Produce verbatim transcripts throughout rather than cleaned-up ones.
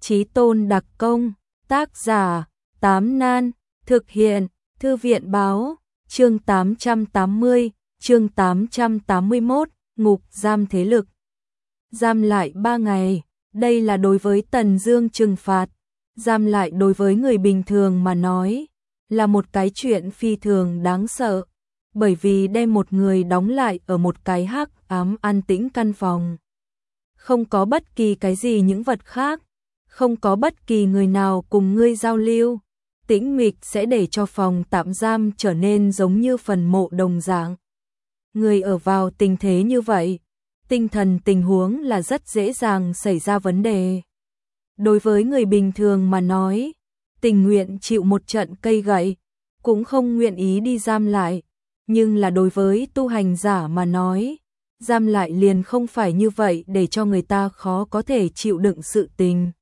Chí tôn đặc công, tác giả, Tám Nan, thực hiện, Thư viện báo, chương tám trăm tám mươi, chương tám trăm tám mươi mốt, ngục giam thế lực. Giam lại ba ngày, đây là đối với Tần Dương trừng phạt, giam lại đối với người bình thường mà nói, là một cái chuyện phi thường đáng sợ, bởi vì đem một người đóng lại ở một cái hắc ám an tĩnh căn phòng. Không có bất kỳ cái gì những vật khác, không có bất kỳ người nào cùng ngươi giao lưu, tĩnh mịch sẽ để cho phòng tạm giam trở nên giống như phần mộ đồng dạng. Người ở vào tình thế như vậy, tinh thần tình huống là rất dễ dàng xảy ra vấn đề. Đối với người bình thường mà nói, tình nguyện chịu một trận cây gậy, cũng không nguyện ý đi giam lại, nhưng là đối với tu hành giả mà nói, giam lại liền không phải như vậy để cho người ta khó có thể chịu đựng sự tình.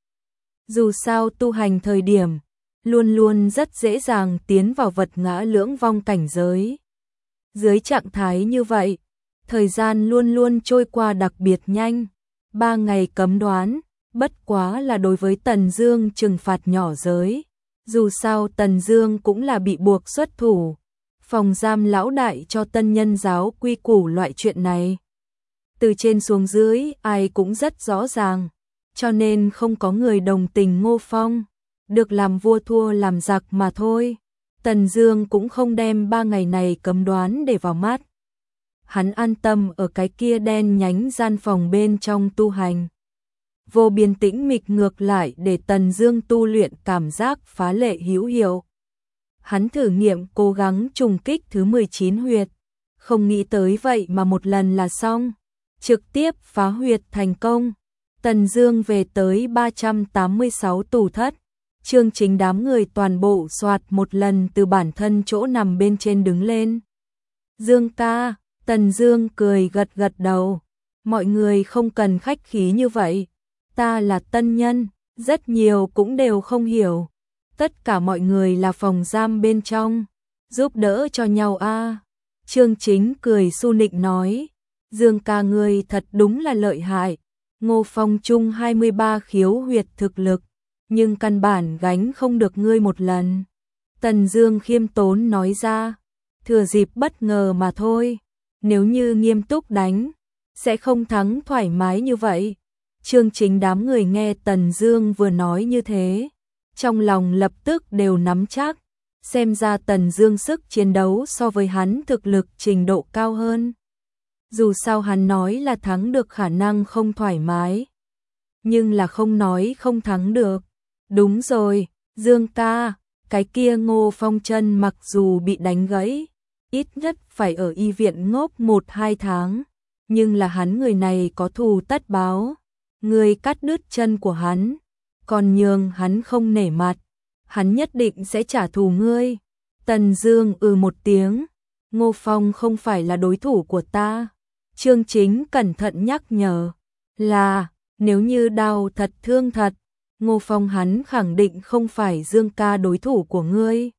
Dù sao tu hành thời điểm, luôn luôn rất dễ dàng tiến vào vật ngã lưỡng vong cảnh giới. Dưới trạng thái như vậy, thời gian luôn luôn trôi qua đặc biệt nhanh, ba ngày cấm đoán, bất quá là đối với Tần Dương trừng phạt nhỏ giới. Dù sao Tần Dương cũng là bị buộc xuất thủ, phòng giam lão đại cho tân nhân giáo quy củ loại chuyện này. Từ trên xuống dưới ai cũng rất rõ ràng, cho nên không có người đồng tình Ngô Phong, được làm vua thua làm giặc mà thôi. Tần Dương cũng không đem ba ngày này cấm đoán để vào mắt. Hắn an tâm ở cái kia đen nhánh gian phòng bên trong tu hành. Vô biên tĩnh mịch ngược lại để Tần Dương tu luyện cảm giác phá lệ hữu hiệu. Hắn thử nghiệm cố gắng trùng kích thứ mười chín huyệt, không nghĩ tới vậy mà một lần là xong, trực tiếp phá huyệt thành công. Tần Dương về tới ba trăm tám mươi sáu tù thất, Chương Chính đám người toàn bộ soạt một lần từ bản thân chỗ nằm bên trên đứng lên. Dương ca, Tần Dương cười gật gật đầu, mọi người không cần khách khí như vậy, ta là tân nhân, rất nhiều cũng đều không hiểu, tất cả mọi người là phòng giam bên trong, giúp đỡ cho nhau a. À. Chương Chính cười su nịnh nói, Dương ca ngươi thật đúng là lợi hại, Ngô Phong chung hai mươi ba khiếu huyệt thực lực, nhưng căn bản gánh không được ngươi một lần. Tần Dương khiêm tốn nói ra, thừa dịp bất ngờ mà thôi, nếu như nghiêm túc đánh, sẽ không thắng thoải mái như vậy. Chương Chính đám người nghe Tần Dương vừa nói như thế, trong lòng lập tức đều nắm chắc, xem ra Tần Dương sức chiến đấu so với hắn thực lực trình độ cao hơn. Dù sao hắn nói là thắng được khả năng không thoải mái, nhưng là không nói không thắng được. Đúng rồi, Dương ca, cái kia Ngô Phong chân mặc dù bị đánh gãy, ít nhất phải ở y viện ngốc một hai tháng, nhưng là hắn người này có thù tất báo, ngươi cắt đứt chân của hắn, còn nhường hắn không nể mặt, hắn nhất định sẽ trả thù ngươi. Tần Dương ừ một tiếng, Ngô Phong không phải là đối thủ của ta. Chương Chính cẩn thận nhắc nhở, là, nếu như đau thật thương thật, Ngô Phong hắn khẳng định không phải Dương ca đối thủ của ngươi.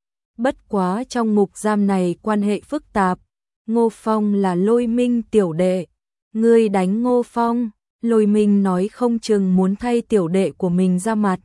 Bất quá trong ngục giam này quan hệ phức tạp, Ngô Phong là Lôi Minh tiểu đệ, ngươi đánh Ngô Phong, Lôi Minh nói không chừng muốn thay tiểu đệ của mình ra mặt.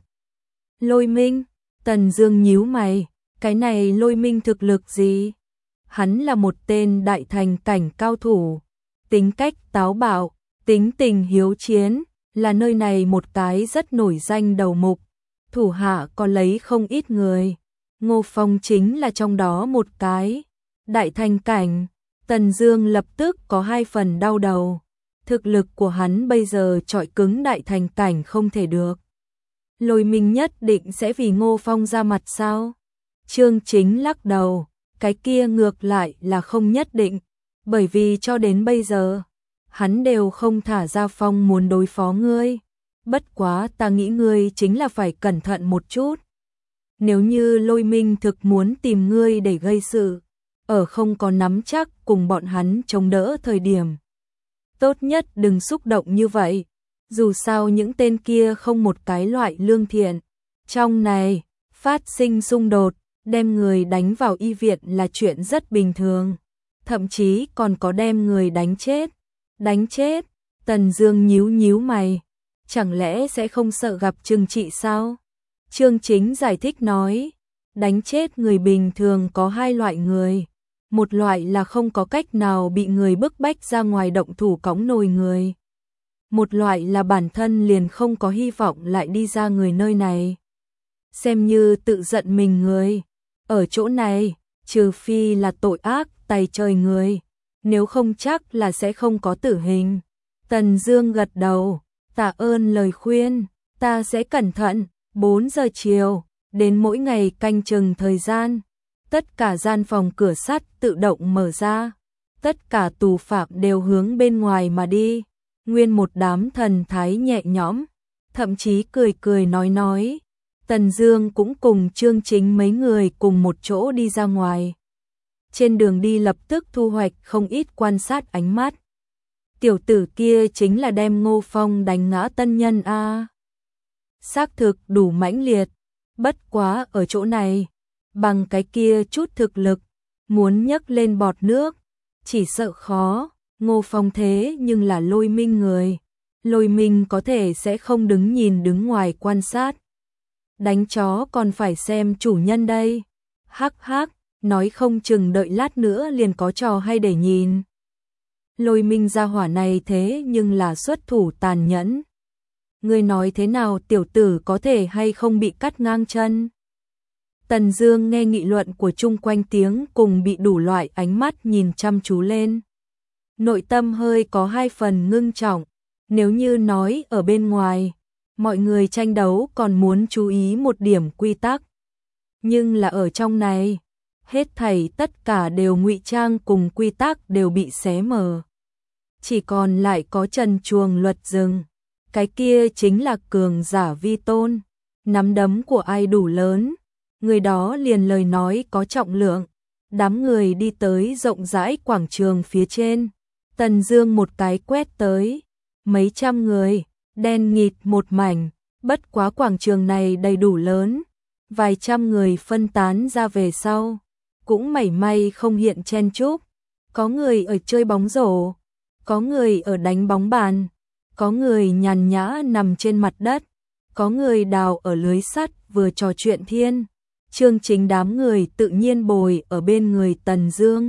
Lôi Minh, Tần Dương nhíu mày, cái này Lôi Minh thực lực gì? Hắn là một tên đại thành cảnh cao thủ, tính cách táo bạo, tính tình hiếu chiến, là nơi này một cái rất nổi danh đầu mục, thủ hạ có lấy không ít người. Ngô Phong chính là trong đó một cái. Đại thành cảnh, Tần Dương lập tức có hai phần đau đầu. Thực lực của hắn bây giờ chọi cứng đại thành cảnh không thể được. Lôi Minh nhất định sẽ vì Ngô Phong ra mặt sao? Chương Chính lắc đầu, cái kia ngược lại là không nhất định, bởi vì cho đến bây giờ, hắn đều không thả ra phong muốn đối phó ngươi. Bất quá ta nghĩ ngươi chính là phải cẩn thận một chút. Nếu như Lôi Minh thực muốn tìm ngươi để gây sự, ở không có nắm chắc cùng bọn hắn chống đỡ thời điểm, tốt nhất đừng xúc động như vậy. Dù sao những tên kia không một cái loại lương thiện. Trong này, phát sinh xung đột, đem người đánh vào y viện là chuyện rất bình thường. Thậm chí còn có đem người đánh chết. Đánh chết, Tần Dương nhíu nhíu mày, chẳng lẽ sẽ không sợ gặp trừng trị sao? Chương Chính giải thích nói, đánh chết người bình thường có hai loại người. Một loại là không có cách nào bị người bức bách ra ngoài động thủ cõng nồi người. Một loại là bản thân liền không có hy vọng lại đi ra người nơi này. Xem như tự giận mình người. Ở chỗ này, trừ phi là tội ác, tày trời người. Nếu không chắc là sẽ không có tử hình. Tần Dương gật đầu, tạ ơn lời khuyên, ta sẽ cẩn thận. Bốn giờ chiều, đến mỗi ngày canh chừng thời gian. Tất cả gian phòng cửa sắt tự động mở ra. Tất cả tù phạm đều hướng bên ngoài mà đi. Nguyên một đám thần thái nhẹ nhõm, thậm chí cười cười nói nói. Tần Dương cũng cùng Chương Chính mấy người cùng một chỗ đi ra ngoài. Trên đường đi lập tức thu hoạch không ít quan sát ánh mắt. Tiểu tử kia chính là đem Ngô Phong đánh ngã tân nhân a. Xác thực đủ mãnh liệt, bất quá ở chỗ này, bằng cái kia chút thực lực, muốn nhấc lên bọt nước, chỉ sợ khó. Ngô Phong thế nhưng là Lôi Minh người, Lôi Minh có thể sẽ không đứng nhìn đứng ngoài quan sát. Đánh chó còn phải xem chủ nhân đây. Hắc hắc, nói không chừng đợi lát nữa liền có trò hay để nhìn. Lôi Minh gia hỏa này thế nhưng là xuất thủ tàn nhẫn. Ngươi nói thế nào, tiểu tử có thể hay không bị cắt ngang chân? Tần Dương nghe nghị luận của chung quanh tiếng cùng bị đủ loại ánh mắt nhìn chăm chú lên. Nội tâm hơi có hai phần ngưng trọng, nếu như nói ở bên ngoài, mọi người tranh đấu còn muốn chú ý một điểm quy tắc. Nhưng là ở trong này, hết thảy tất cả đều ngụy trang cùng quy tắc đều bị xé mở. Chỉ còn lại có trần truồng luật rừng. Cái kia chính là cường giả vi tôn, nắm đấm của ai đủ lớn, người đó liền lời nói có trọng lượng. Đám người đi tới rộng rãi quảng trường phía trên, Tần Dương một cái quét tới, mấy trăm người, đen nghịt một mảnh, bất quá quảng trường này đầy đủ lớn, vài trăm người phân tán ra về sau, cũng mảy may không hiện chen chúc, có người ở chơi bóng rổ, có người ở đánh bóng bàn. Có người nhàn nhã nằm trên mặt đất, có người đào ở lưới sắt vừa trò chuyện thiên. Chương Chính đám người tự nhiên bồi ở bên người Tần Dương.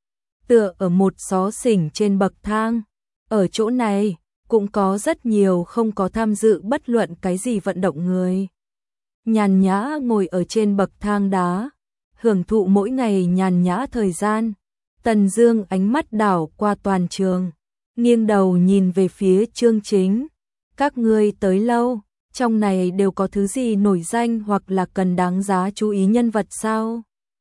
Tựa ở một xó xỉnh trên bậc thang. Ở chỗ này, cũng có rất nhiều không có tham dự bất luận cái gì vận động người. Nhàn nhã ngồi ở trên bậc thang đá, hưởng thụ mỗi ngày nhàn nhã thời gian. Tần Dương ánh mắt đảo qua toàn trường. Nghiêng đầu nhìn về phía Chương Chính. Các ngươi tới lâu, trong này đều có thứ gì nổi danh hoặc là cần đáng giá chú ý nhân vật sao?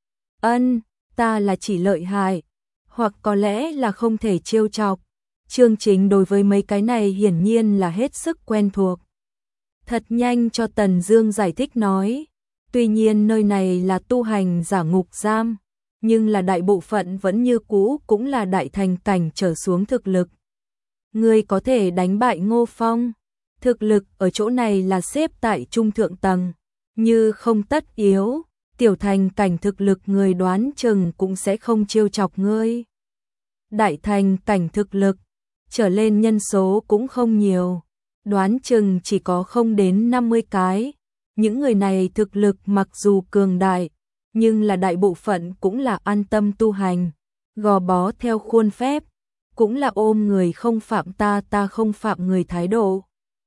Ân, ta là chỉ lợi hại, hoặc có lẽ là không thể trêu chọc. Chương Chính đối với mấy cái này hiển nhiên là hết sức quen thuộc. Thật nhanh cho Tần Dương giải thích nói, tuy nhiên nơi này là tu hành giả ngục giam, nhưng là đại bộ phận vẫn như cũ cũng là đại thành cảnh trở xuống thực lực. Ngươi có thể đánh bại Ngô Phong, thực lực ở chỗ này là xếp tại trung thượng tầng, như không tất yếu, tiểu thành cảnh thực lực người đoán chừng cũng sẽ không trêu chọc ngươi. Đại thành cảnh thực lực, trở lên nhân số cũng không nhiều, đoán chừng chỉ có không đến năm mươi cái. Những người này thực lực mặc dù cường đại, nhưng là đại bộ phận cũng là an tâm tu hành, gò bó theo khuôn phép. Cũng là ôm người không phạm ta ta không phạm người thái độ.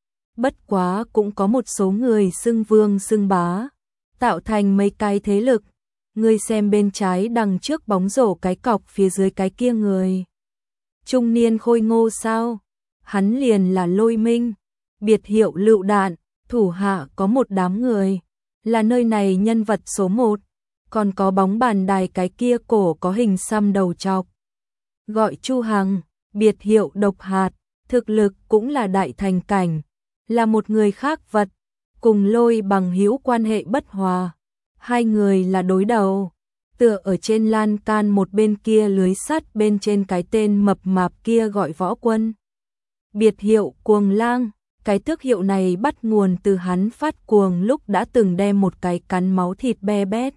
Bất quá cũng có một số người xưng vương xưng bá, tạo thành mấy cái thế lực. Ngươi xem bên trái đằng trước bóng rổ cái cọc phía dưới cái kia người. Trung niên khôi ngô sao? Hắn liền là Lôi Minh, biệt hiệu Lựu Đạn, thủ hạ có một đám người, là nơi này nhân vật số một. Còn có bóng bàn đài cái kia cổ có hình xăm đầu trọc. Gọi Chu Hằng, biệt hiệu Độc Hạt, thực lực cũng là đại thành cảnh, là một người khác vật, cùng Lôi Bằng hữu quan hệ bất hòa. Hai người là đối đầu, tựa ở trên lan can một bên kia lưới sắt bên trên cái tên mập mạp kia gọi Võ Quân. Biệt hiệu Cuồng Lang, cái tước hiệu này bắt nguồn từ hắn phát cuồng lúc đã từng đem một cái cắn máu thịt be bét.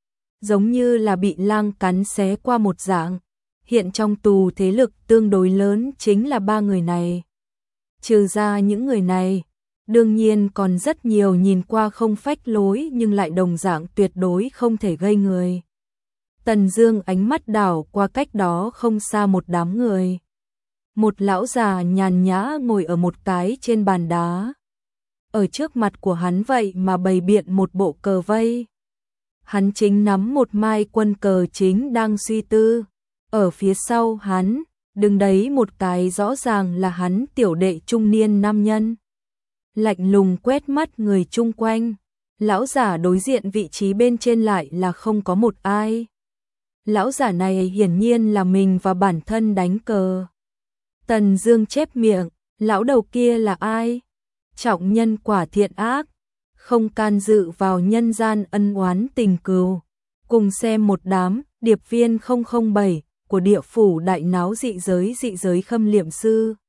Giống như là bị lang cắn xé qua một dạng. Hiện trong tù thế lực tương đối lớn chính là ba người này. Trừ ra những người này, đương nhiên còn rất nhiều nhìn qua không phách lối nhưng lại đồng dạng tuyệt đối không thể gây người. Tần Dương ánh mắt đảo qua cách đó không xa một đám người. Một lão già nhàn nhã ngồi ở một cái trên bàn đá. Ở trước mặt của hắn vậy mà bày biện một bộ cờ vây. Hắn chính nắm một mai quân cờ chính đang suy tư. Ở phía sau hắn, đứng đấy một cái rõ ràng là hắn tiểu đệ trung niên nam nhân. Lạnh lùng quét mắt người chung quanh. Lão giả đối diện vị trí bên trên lại là không có một ai. Lão giả này hiển nhiên là mình và bản thân đánh cờ. Tần Dương chép miệng, lão đầu kia là ai? Trọng nhân quả thiện ác, không can dự vào nhân gian ân oán tình cừu. Cùng xem một đám điệp viên không không bảy của địa phủ đại náo dị giới dị giới khâm liệm sư.